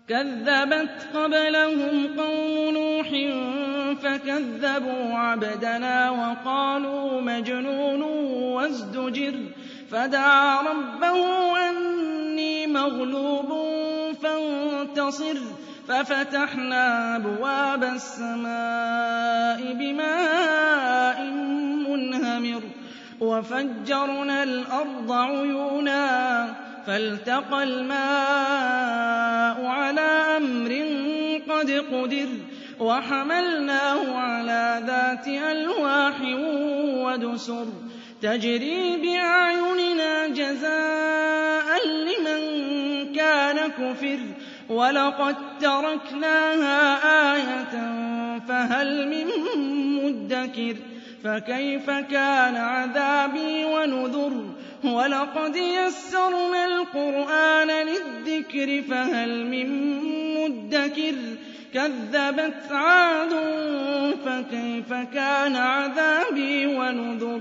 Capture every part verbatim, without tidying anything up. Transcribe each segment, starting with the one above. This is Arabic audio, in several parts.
كَذَّبَتْ قَبْلَهُمْ قَوْمُ نُوحٍ فَكَذَّبُوا عَبْدَنَا وَقَالُوا مَجْنُونٌ وَازْدُجِرَ فَدَعَا رَبَّهُ أَنِّي مَغْلُوبٌ فَانتَصِرْ فَفَتَحْنَا أَبْوَابَ السَّمَاءِ بِمَاءٍ مُّنْهَمِرٍ وَفَجَّرْنَا الْأَرْضَ عُيُونًا فَالْتَقَى الْمَاءُ عَلَىٰ أَمْرٍ قَدْ قُدِرَ وَحَمَلْنَاهُ عَلَىٰ ذَاتِ أَلْوَاحٍ وَدُسُرٍ تَجْرِي بِأَعْيُنِنَا جَزَاءً لِّمَن كَانَ كُفِرَ وَلَقَد تَّرَكْنَاهَا آيَةً فَهَلْ مِن مُّدَّكِرٍ فَكَيْفَ كَانَ عَذَابِي وَنُذُرِ وَلَقَدْ يَسَّرْنَا الْقُرْآنَ لِلذِّكْرِ فَهَلْ مِن مُّدَّكِرٍ كَذَّبَتْ عَادٌ فَكَيْفَ كَانَ عَذَابِي وَنُذُرِ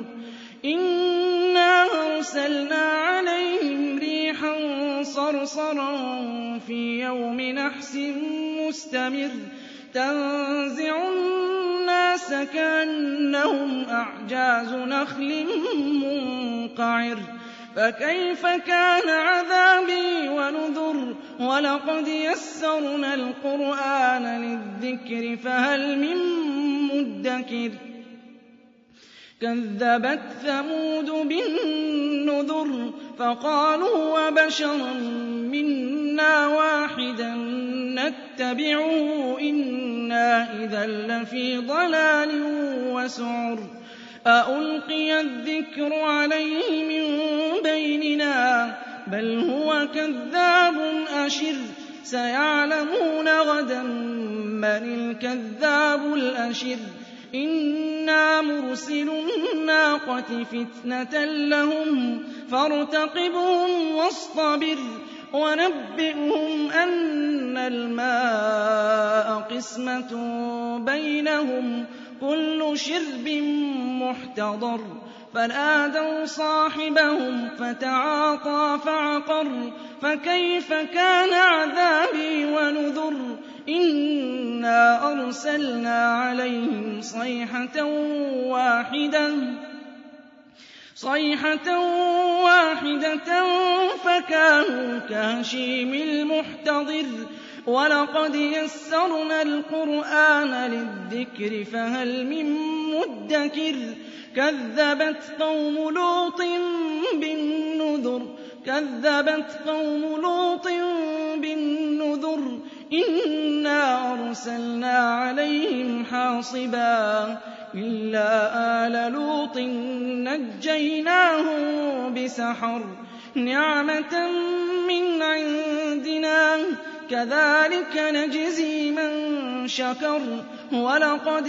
إِنَّا أَرْسَلْنَا عَلَيْهِمْ رِيحًا صَرْصَرًا فِي يَوْمِ نَحْسٍ مُّسْتَمِرٍّ تَنزِعُ النَّاسَ كَأَنَّهُمْ أَعْجَازُ نَخْلٍ مُّنقَعِرٍ فَكَيْفَ كَانَ عَذَابِي وَنُذُرِ وَلَقَدْ يَسَّرْنَا الْقُرْآنَ لِلذِّكْرِ فَهَلْ مِن مُّدَّكِرٍ كَذَّبَتْ ثَمُودُ بِالنُّذُرِ فَقَالُوا أَبَشَرًا مِّنَّا وَاحِدًا نَّتَّبِعُهُ إِنَّا إِذًا لَّفِي ضَلَالٍ وَسُعُرٍ أَأُلْقِيَ الذِّكْرُ عَلَيْهِ مِن بَيْنِنَا بَلْ هُوَ كَذَّابٌ أَشِرٌ سَيَعْلَمُونَ غَدًا مَّنِ الْكَذَّابُ الْأَشِرُ إِنَّا مُرْسِلُو النَّاقَةِ فِتْنَةً لَّهُمْ فَارْتَقِبْهُمْ وَاصْطَبِرْ وَنَبِّئْهُمْ أَنَّ الْمَاءَ قِسْمَةٌ بَيْنَهُمْ كُلُّ شِرْبٍ مُّحْتَضَرٌ فَنَادَوْا صَاحِبَهُمْ فَتَعَاطَىٰ فَعَقَرَ فَكَيْفَ كَانَ عَذَابِي وَنُذُرِ إِنَّا أَرْسَلْنَا عَلَيْهِمْ صَيْحَةً وَاحِدَةً صَيْحَةً وَاحِدَةً فَكَانُوا كَهَشِيمِ الْمُحْتَظِرِ وَلَقَدْ يَسَّرْنَا الْقُرْآنَ لِلذِّكْرِ فَهَلْ مِن مُّدَّكِرٍ كَذَّبَتْ قَوْمُ لُوطٍ بِالنُّذُرِ كَذَّبَتْ قَوْمُ لُوطٍ بِالنُّذُرِ إِنَّا أَرْسَلْنَا عَلَيْهِمْ حَاصِبًا إِلَّا آلَ لُوطٍ نَّجَّيْنَاهُم بِسَحَرٍ نِّعْمَةً مِّنْ عِندِنَا كَذَٰلِكَ نَجْزِي مَن شَكَرَ وَلَقَدْ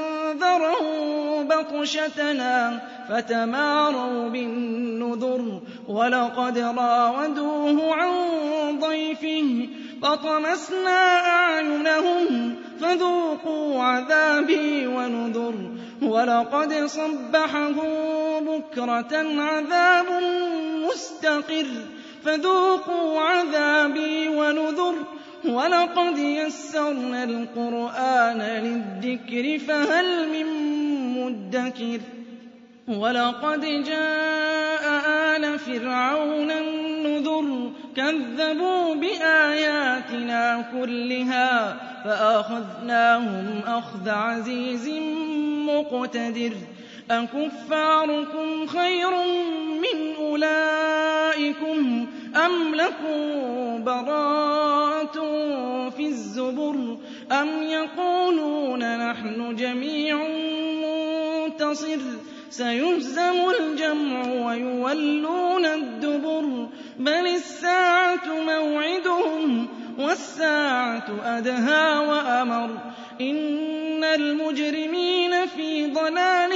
أَنذَرَهُم بَطْشَتَنَا فَتَمَارَوْا بِالنُّذُرِ وَلَقَدْ رَاوَدُوهُ عَن ضَيْفِهِ فَطَمَسْنَا أَعْيُنَهُمْ فَذُوقُوا عَذَابِي وَنُذُرِ وَلَقَدْ صَبَّحَهُم بُكْرَةً عَذَابٌ مُّسْتَقِرٌّ فَذُوقُوا عَذَابِي وَنُذُرِ وَلَقَدْ يَسَّرْنَا الْقُرْآنَ لِلذِّكْرِ فَهَلْ مِن مُّدَّكِرٍ وَلَقَدْ جَاءَ آلَ فِرْعَوْنَ النُّذُرُ كَذَّبُوا بِآيَاتِنَا كُلِّهَا فَأَخَذْنَاهُمْ أَخْذَ عَزِيزٍ مُّقْتَدِرٍ أَكُفَّارُكُمْ خَيْرٌ مِّنْ أُولَٰئِكُمْ أَمْ لَكُم بَرَاءَةٌ فِي الزُّبُرِ أَمْ يَقُولُونَ نَحْنُ جَمِيعٌ مُّنتَصِرٌ سَيُهْزَمُ الْجَمْعُ وَيُوَلُّونَ الدُّبُرَ بَلِ السَّاعَةُ مَوْعِدُهُمْ وَالسَّاعَةُ أَدْهَىٰ وَأَمَرُ إِنَّ الْمُجْرِمِينَ فِي ضَلَالٍ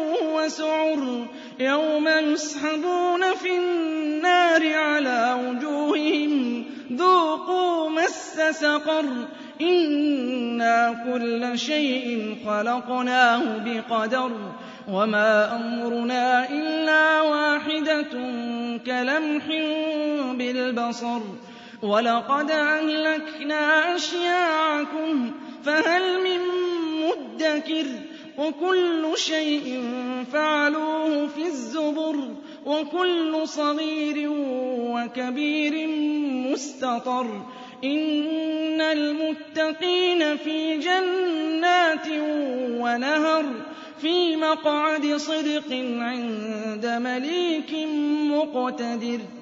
وَسُعُرٍ يَوْمَ يُسْحَبُونَ فِي النَّارِ عَلَىٰ وُجُوهِهِمْ ذُوقُوا مَسَّ سَقَرَ إِنَّا كُلَّ شَيْءٍ خَلَقْنَاهُ بِقَدَرٍ وَمَا أَمْرُنَا إِلَّا وَاحِدَةٌ كَلَمْحٍ بِالْبَصَرِ وَلَقَدْ أَهْلَكْنَا أَشْيَاعَكُمْ فَهَلْ مِن مُّدَّكِرٍ وَكُلُّ شَيْءٍ فَعَلُوهُ فِي الزُّبُرِ وَكُلُّ صَغِيرٍ وَكَبِيرٍ مُّسْتَطَرٌ إِنَّ الْمُتَّقِينَ فِي جَنَّاتٍ وَنَهَرٍ فِي مَقْعَدِ صِدْقٍ عِندَ مَلِيكٍ مُّقْتَدِرٍ